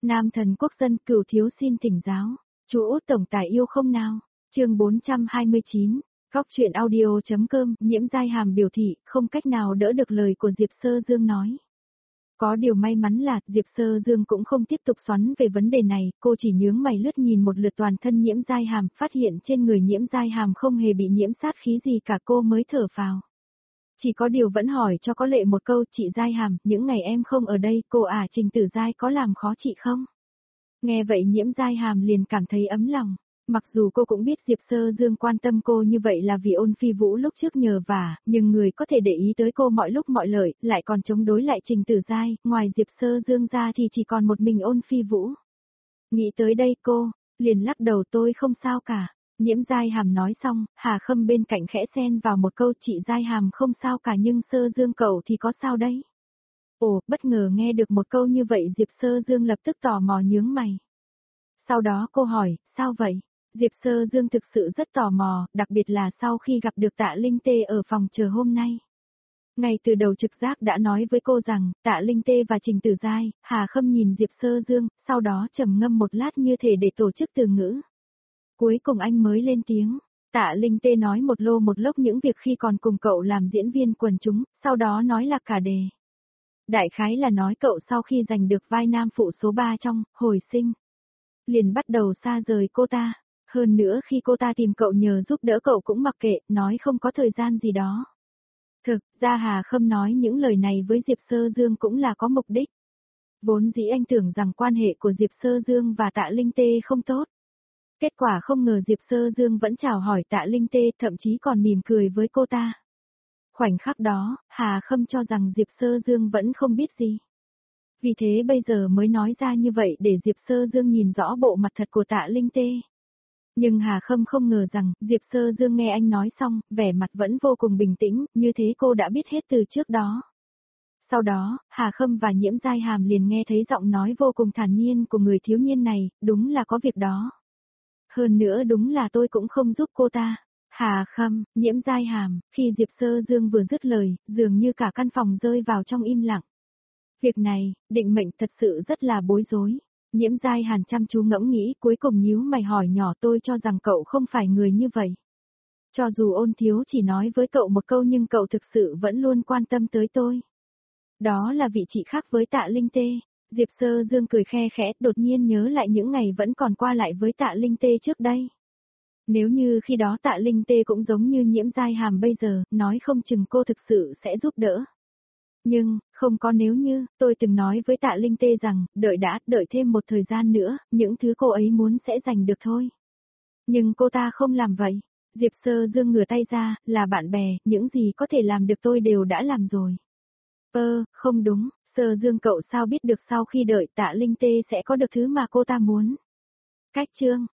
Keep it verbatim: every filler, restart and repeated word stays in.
Nam thần quốc dân Cửu thiếu xin thỉnh giáo. Chú Út tổng tài yêu không nào? Chương bốn trăm hai mươi chín. Góc truyện audio.com. Nhiễm Giai Hàm biểu thị không cách nào đỡ được lời của Diệp Sơ Dương nói. Có điều may mắn là Diệp Sơ Dương cũng không tiếp tục xoắn về vấn đề này, cô chỉ nhướng mày lướt nhìn một lượt toàn thân Nhiễm Giai Hàm, phát hiện trên người Nhiễm Giai Hàm không hề bị nhiễm sát khí gì cả, cô mới thở phào. Chỉ có điều vẫn hỏi cho có lệ một câu, chị Giai Hàm, những ngày em không ở đây, cô à Trình Tử Giai có làm khó chị không? Nghe vậy Nhiễm Giai Hàm liền cảm thấy ấm lòng. Mặc dù cô cũng biết Diệp Sơ Dương quan tâm cô như vậy là vì Ôn Phi Vũ lúc trước nhờ vả, nhưng người có thể để ý tới cô mọi lúc mọi lợi, lại còn chống đối lại Trình Tử Giai, ngoài Diệp Sơ Dương ra thì chỉ còn một mình Ôn Phi Vũ. Nghĩ tới đây cô, liền lắc đầu, tôi không sao cả. Nhiễm Giai Hàm nói xong, Hà Khâm bên cạnh khẽ xen vào một câu, chị Giai Hàm không sao cả nhưng Sơ Dương cậu thì có sao đấy? Ồ, bất ngờ nghe được một câu như vậy Diệp Sơ Dương lập tức tò mò nhướng mày. Sau đó cô hỏi, sao vậy? Diệp Sơ Dương thực sự rất tò mò, đặc biệt là sau khi gặp được Tạ Linh Tê ở phòng chờ hôm nay. Ngay từ đầu trực giác đã nói với cô rằng, Tạ Linh Tê và Trình Tử Giai, Hà Khâm nhìn Diệp Sơ Dương, sau đó trầm ngâm một lát như thể để tổ chức từ ngữ. Cuối cùng anh mới lên tiếng, Tạ Linh Tê nói một lô một lốc những việc khi còn cùng cậu làm diễn viên quần chúng, sau đó nói là cả đề. Đại khái là nói cậu sau khi giành được vai nam phụ số ba trong Hồi Sinh, liền bắt đầu xa rời cô ta. Hơn nữa khi cô ta tìm cậu nhờ giúp đỡ cậu cũng mặc kệ, nói không có thời gian gì đó. Thực ra Hà Khâm nói những lời này với Diệp Sơ Dương cũng là có mục đích. Vốn dĩ anh tưởng rằng quan hệ của Diệp Sơ Dương và Tạ Linh Tê không tốt. Kết quả không ngờ Diệp Sơ Dương vẫn chào hỏi Tạ Linh Tê, thậm chí còn mỉm cười với cô ta. Khoảnh khắc đó, Hà Khâm cho rằng Diệp Sơ Dương vẫn không biết gì. Vì thế bây giờ mới nói ra như vậy để Diệp Sơ Dương nhìn rõ bộ mặt thật của Tạ Linh Tê. Nhưng Hà Khâm không ngờ rằng, Diệp Sơ Dương nghe anh nói xong, vẻ mặt vẫn vô cùng bình tĩnh, như thế cô đã biết hết từ trước đó. Sau đó, Hà Khâm và Nhiễm Giai Hàm liền nghe thấy giọng nói vô cùng thản nhiên của người thiếu niên này, đúng là có việc đó. Hơn nữa đúng là tôi cũng không giúp cô ta. Hà Khâm, Nhiễm Giai Hàm, khi Diệp Sơ Dương vừa dứt lời, dường như cả căn phòng rơi vào trong im lặng. Việc này, định mệnh thật sự rất là bối rối. Nhiễm Giai Hàn chăm chú ngẫm nghĩ, cuối cùng nhíu mày hỏi nhỏ, tôi cho rằng cậu không phải người như vậy. Cho dù Ôn thiếu chỉ nói với cậu một câu nhưng cậu thực sự vẫn luôn quan tâm tới tôi. Đó là vị chị khác với Tạ Linh Tê. Diệp Sơ Dương cười khe khẽ, đột nhiên nhớ lại những ngày vẫn còn qua lại với Tạ Linh Tê trước đây. Nếu như khi đó Tạ Linh Tê cũng giống như Nhiễm Giai Hàm bây giờ, nói không chừng cô thực sự sẽ giúp đỡ. Nhưng, không có nếu như, tôi từng nói với Tạ Linh Tê rằng, đợi đã, đợi thêm một thời gian nữa, những thứ cô ấy muốn sẽ giành được thôi. Nhưng cô ta không làm vậy. Diệp Sơ Dương ngửa tay ra, là bạn bè, những gì có thể làm được tôi đều đã làm rồi. Ơ, không đúng, Sơ Dương cậu sao biết được sau khi đợi Tạ Linh Tê sẽ có được thứ mà cô ta muốn. Cách chương.